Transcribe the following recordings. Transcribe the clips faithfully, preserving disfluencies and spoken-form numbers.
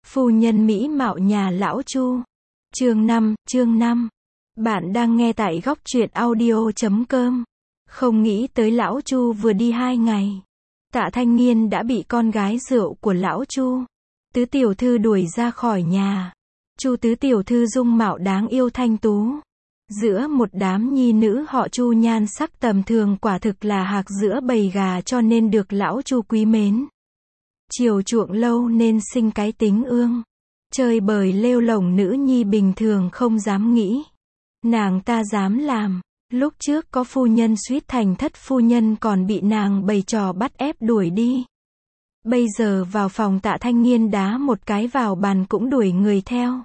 Phu nhân mỹ mạo nhà lão Chu. Chương năm, chương năm. Bạn đang nghe tại góc truyện audio chấm com. Không nghĩ tới lão Chu vừa đi hai ngày, Tạ Thanh Nghiên đã bị con gái rượu của lão Chu, tứ tiểu thư đuổi ra khỏi nhà. Chu tứ tiểu thư dung mạo đáng yêu thanh tú, giữa một đám nhi nữ họ Chu nhan sắc tầm thường quả thực là hạc giữa bầy gà, cho nên được lão Chu quý mến. Chiều chuộng lâu nên sinh cái tính ương, chơi bời lêu lổng nữ nhi bình thường không dám nghĩ. Nàng ta dám làm. Lúc trước có phu nhân suýt thành thất phu nhân còn bị nàng bày trò bắt ép đuổi đi. Bây giờ vào phòng Tạ Thanh Nghiên đá một cái vào bàn cũng đuổi người theo.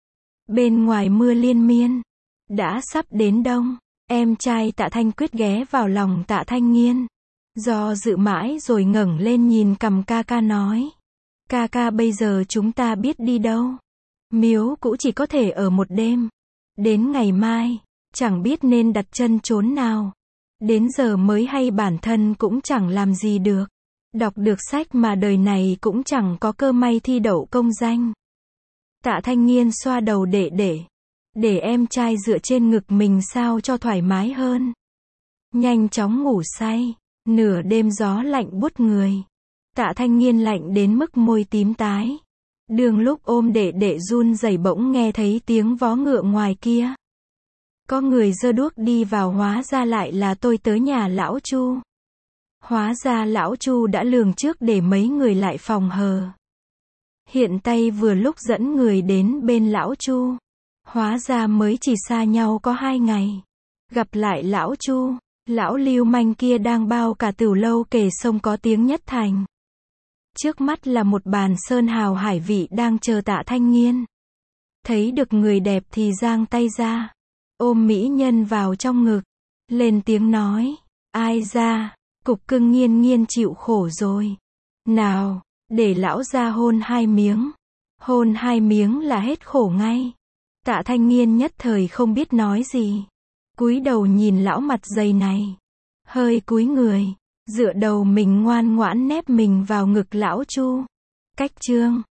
Bên ngoài mưa liên miên, đã sắp đến đông. Em trai Tạ Thanh Quyết ghé vào lòng Tạ Thanh Nghiên, do dự mãi rồi ngẩng lên nhìn cằm ca ca nói: Ca ca, bây giờ chúng ta biết đi đâu? Miếu cũ chỉ có thể ở một đêm, đến ngày mai chẳng biết nên đặt chân chốn nào. Đến giờ mới hay bản thân cũng chẳng làm gì được. Đọc được sách mà đời này cũng chẳng có cơ may thi đậu công danh. Tạ Thanh Nghiên xoa đầu đệ đệ, để em trai dựa trên ngực mình sao cho thoải mái hơn. Nhanh chóng ngủ say. Nửa đêm gió lạnh buốt người, Tạ Thanh Nghiên lạnh đến mức môi tím tái. Đường lúc ôm đệ đệ run rẩy bỗng nghe thấy tiếng vó ngựa ngoài kia. Có người giơ đuốc đi vào, hóa ra lại là tôi tới nhà lão Chu. Hóa ra lão Chu đã lường trước để mấy người lại phòng hờ. Hiện tay vừa lúc dẫn người đến bên lão Chu. Hóa ra mới chỉ xa nhau có hai ngày. Gặp lại lão Chu, lão lưu manh kia đang bao cả tửu lâu kể sông có tiếng nhất thành. Trước mắt là một bàn sơn hào hải vị đang chờ Tạ Thanh Nghiên. Thấy được người đẹp thì giang tay ra, ôm mỹ nhân vào trong ngực, lên tiếng nói: Ai ra, cục cưng Nghiên Nghiên chịu khổ rồi. Nào, để lão ra hôn hai miếng. Hôn hai miếng là hết khổ ngay. Tạ Thanh Nghiên nhất thời không biết nói gì, cúi đầu nhìn lão mặt dày này, hơi cúi người, dựa đầu mình ngoan ngoãn nép mình vào ngực lão Chu. Cách chương